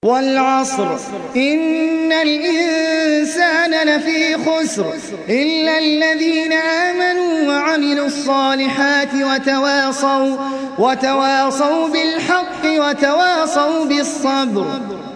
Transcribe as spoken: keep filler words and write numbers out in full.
والعصر إن الإنسان لفي خسر إلا الذين آمنوا وعملوا الصالحات وتواصوا, وتواصوا بالحق وتواصوا بالصبر.